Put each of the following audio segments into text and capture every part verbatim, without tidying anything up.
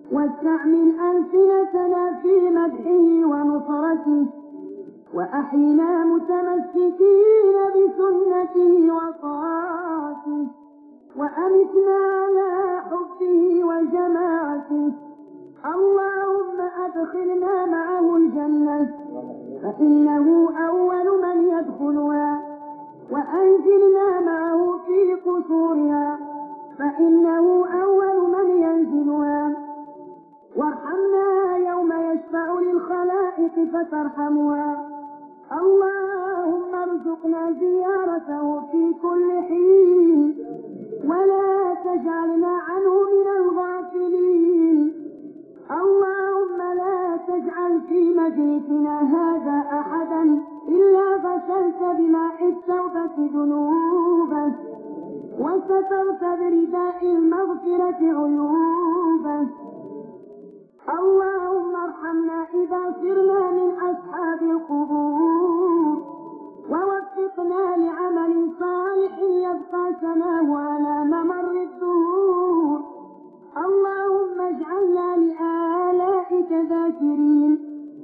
واستعمل ألسنتنا في مدحه ونصرته، وأحينا متمسكين بسنته وطاعته، وأمتنا على حبه وجماعته. اللهم أدخلنا معه الجنة فإنه أول من يدخلها، وأنزلنا معه في قصورها فإنه أول من ينزلها، وارحمنا يوم يشفع للخلائق فترحمها. اللهم ارزقنا زيارته في كل حين، ولا تجعلنا عنه من الغافلين. اللهم لا تجعل في مجلسنا هذا أحدا إلا غسلت بماء التوبة ذنوبه، وسترت برداء المغفرة عيوبه. اللهم ارحمنا إذا صرنا من أصحاب القبور، ووفقنا لعمل صالح يبقى ثناه على ممر الدهور. اللهم اجعلنا لآلائك ذاكرين،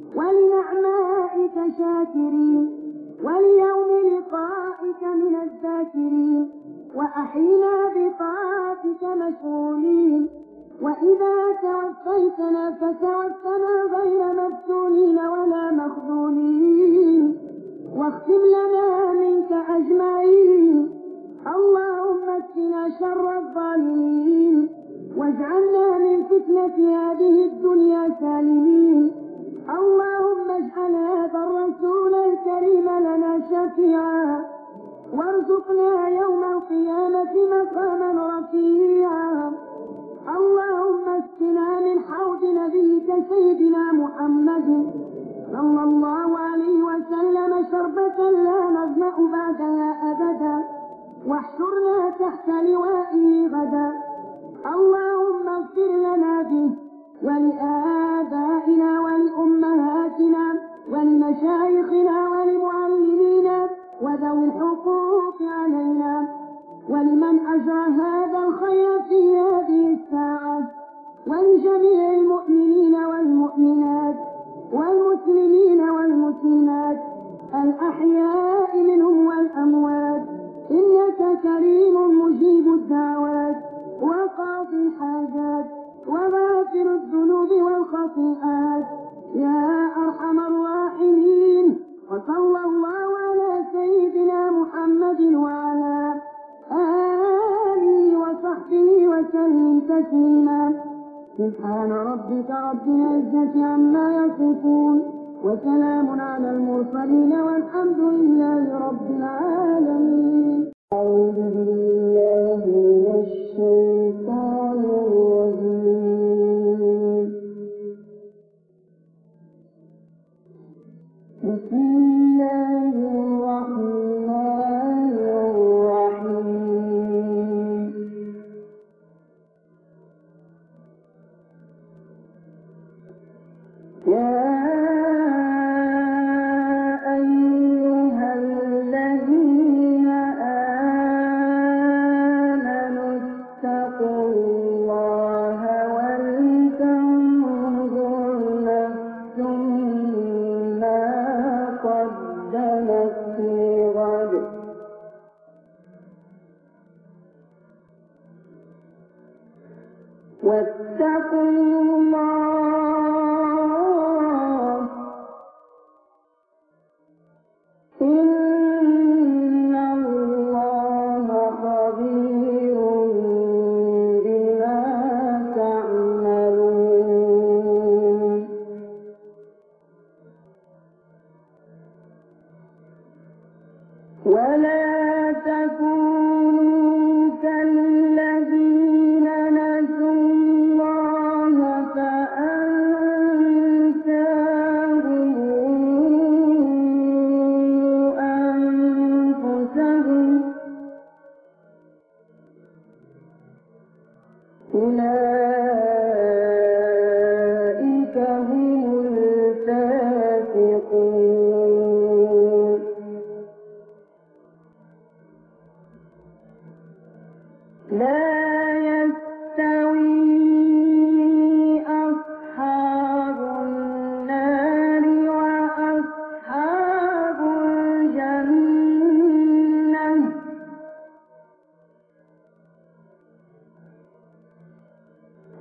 ولنعمائك شاكرين، وليوم لقائك من الذاكرين، وأحينا بطاعتك مشغولين. وإذا توفيتنا فتوفنا غير مفتونين ولا مخذولين، واختم لنا منك أجمعين. اللهم اكفنا شر الظالمين، واجعلنا من فتنة هذه الدنيا سالمين. اللهم اجعل هذا الرسول الكريم لنا شفيعا، وارزقنا يوم القيامة مقاما رفيعا. اللهم اسقنا من حوض نبيك سيدنا محمد صلى الله عليه وسلم شربة لا نظمأ بعدها أبدا، واحشرنا تحت لوائه غدا. اللهم اغفر لنا به ولآبائنا ولأمهاتنا ولمشايخنا ولمعلمينا وذوي الحقوق علينا، ولمن أجرى هذا الخير في هذه الساعة، ولجميع المؤمنين والمؤمنات والمسلمين والمسلمات الأحياء منهم والأموات، إنك كريم مجيب الدعوات وقاضي الحاجات وغافر الذنوب والخطيئات يا أرحم الراحمين. وصلى الله على سيدنا محمد وعلى آله وصحبه وسلم تسليما. سبحان ربك رب العزة عما يصفون، وسلام على المرسلين، والحمد لله رب العالمين. أعوذ بالله من الشيطان الرجيم. بسم الله الرحمن الرحيم. يا أيها الذين آمنوا اتقوا الله ولتنظر نفس ما قدمت لغد، واتقوا الله إن الله خبير بما تعملون. ولا تكونوا كالذين نسوا الله فأنساهم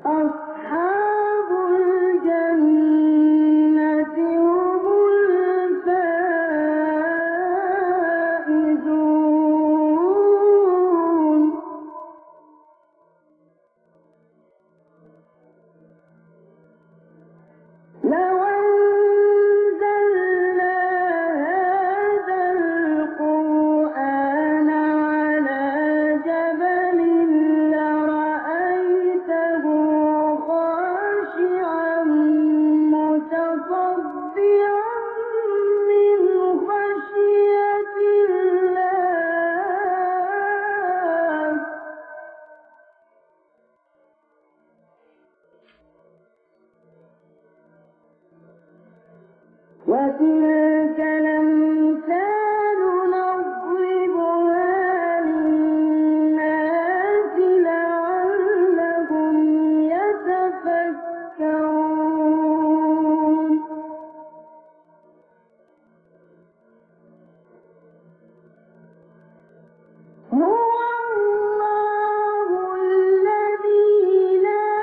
أصحاب الجنة هم الفائزون لو أنزلنا هذا القرآن على جبل لرأيته خاشعا متصدعا من خشية الله وتلك الأمثال نضربها للناس لعلهم يتفكرون هو الله الذي لا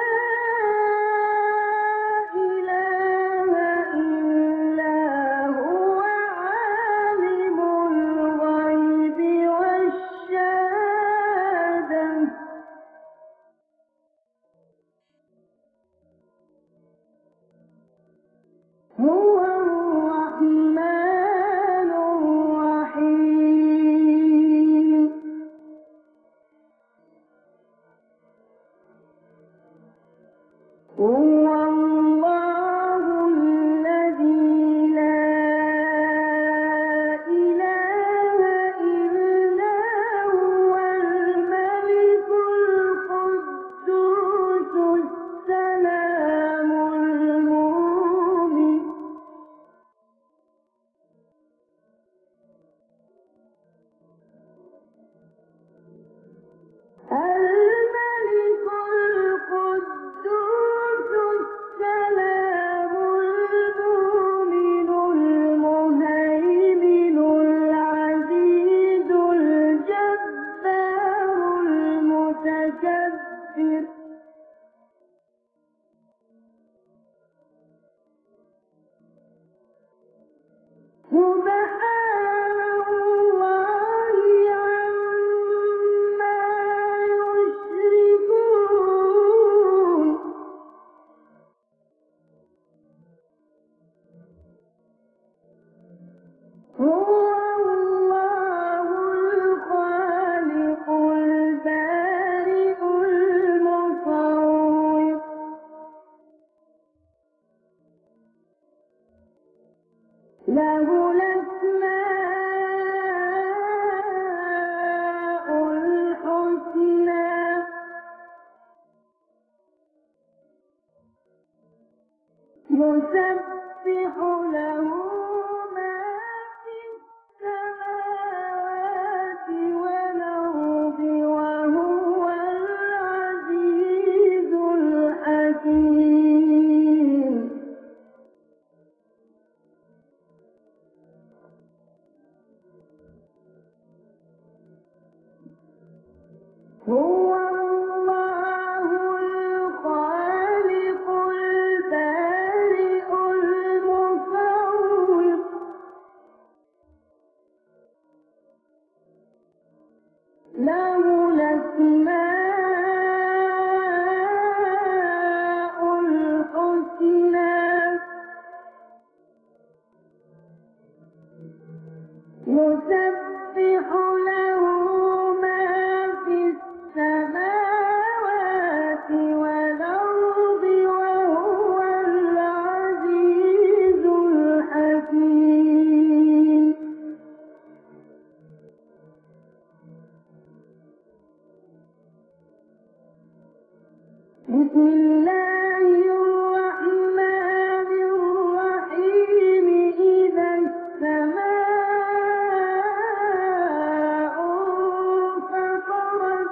إله إلا هو عالم الغيب والشهادة هو الرحمن الرحيم هو الله الذي لا إله إلا هو الملك القدوس السلام المؤمن الملك القدوس السلام المؤمن المهيمن العزيز الجبار المتكبر سبحان الله عما يشركون هو الله الخالق البارئ المصور له الأسماء الحسنى يسبح له ما في السماوات والأرض وهو العزيز الحكيم هو الله الخالق البارئ المصور له الأسماء الحسنى يسبح له ما في السماوات والأرض وهو العزيز الحكيم بسم الله الرحمن الرحيم إذا السماء انفطرت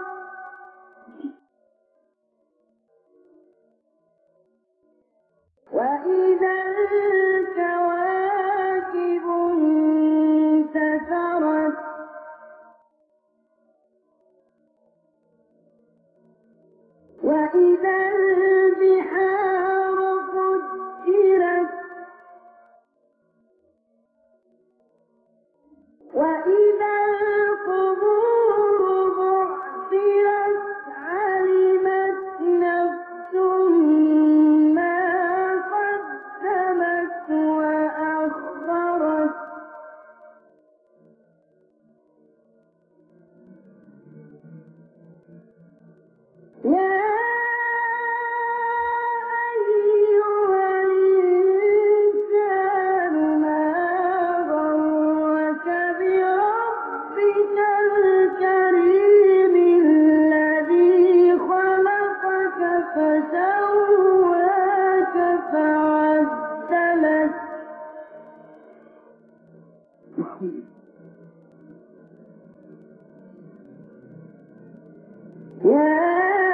وإذا الكواكب انتثرت وإذا فعدلت يا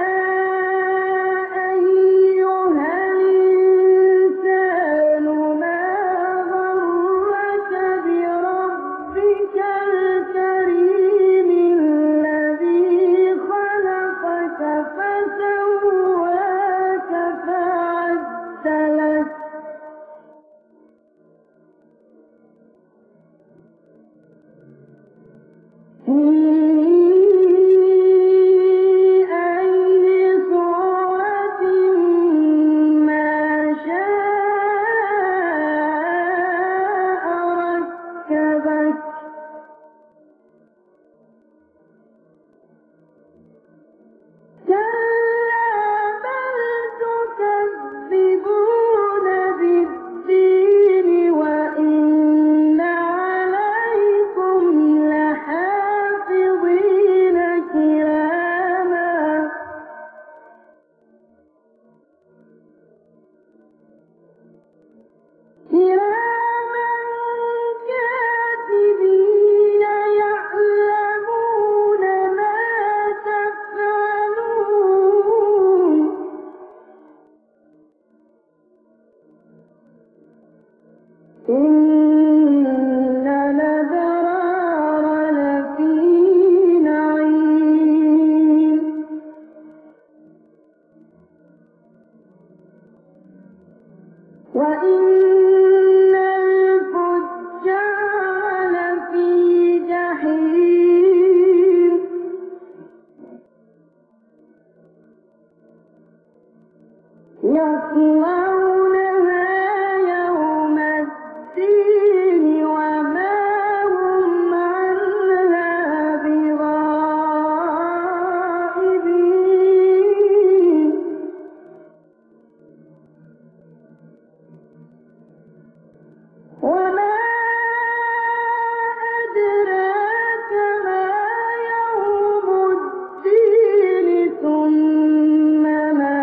إن الأبرار لفي نعيم وإن الفجار لفي جحيم يصلونها يوم الدين وما هم عنها بغائبين وما أدراك ما يوم الدين ثم ما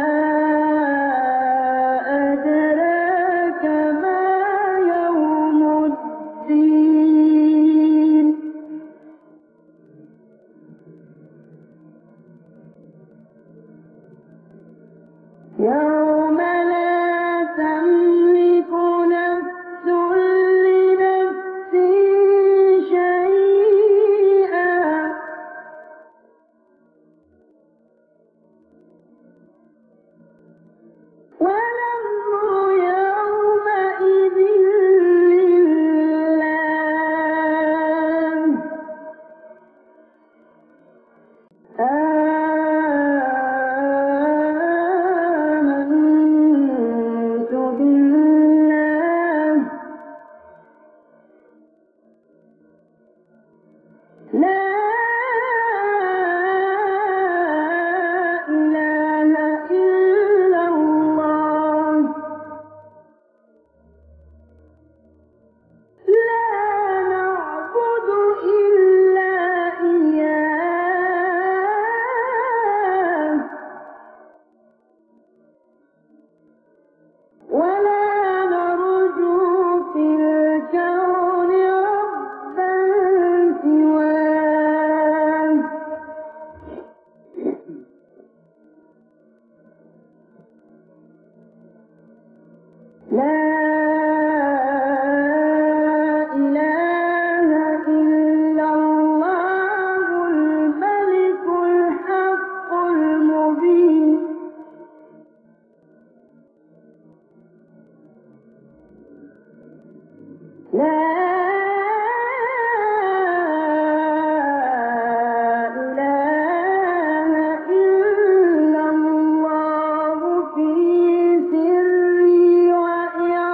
أدراك ما يوم الدين يوم لا تملك نفس لنفس شيئا والأمر يومئذ لله آمنت بالله لا إله إلا الله لا نعبد إلا إياه ولا نرجو في الكون ربا سواه لا إله إلا الله الملك الحق المبين لا إله إلا الله في سري وإعلاني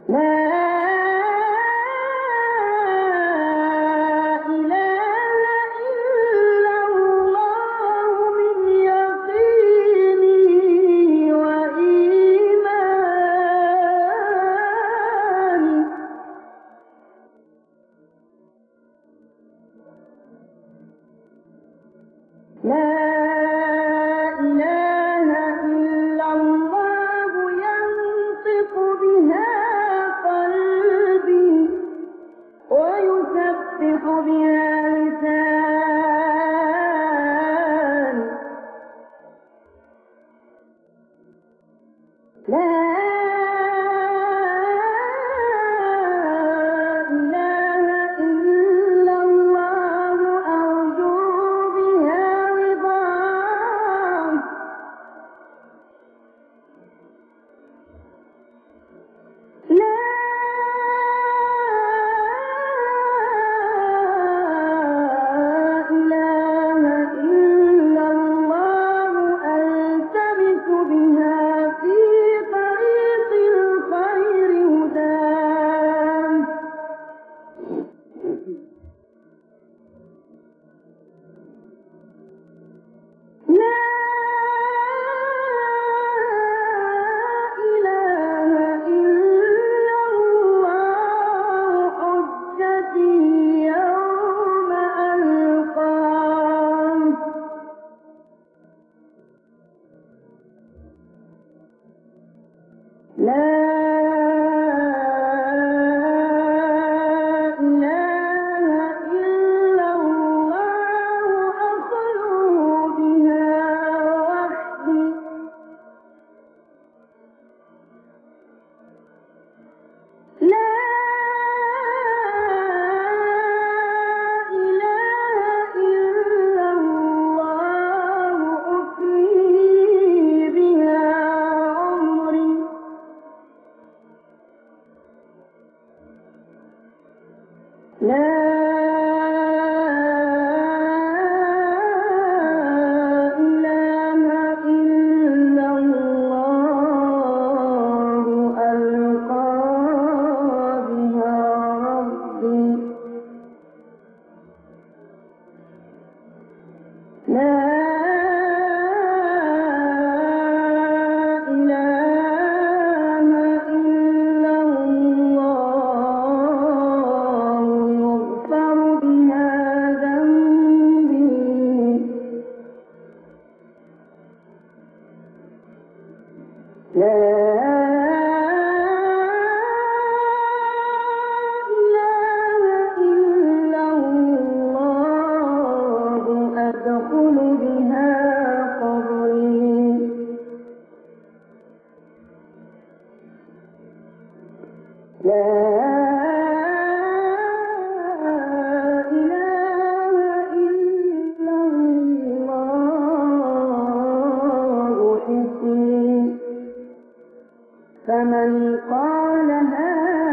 فمن قالها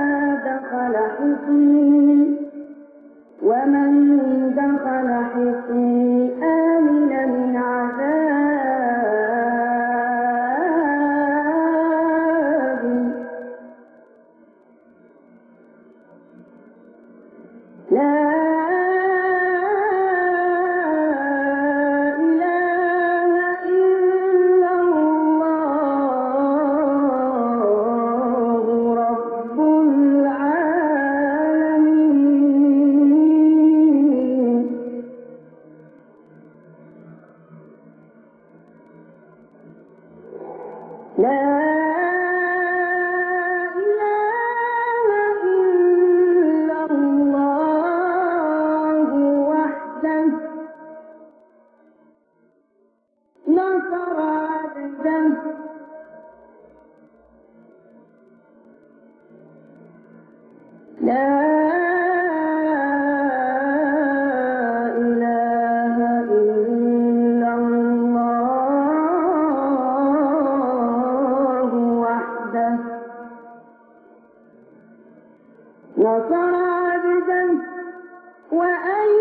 دخل حصني ومن دخل حصني آمن من عذابي لا نصر عبدا وأيده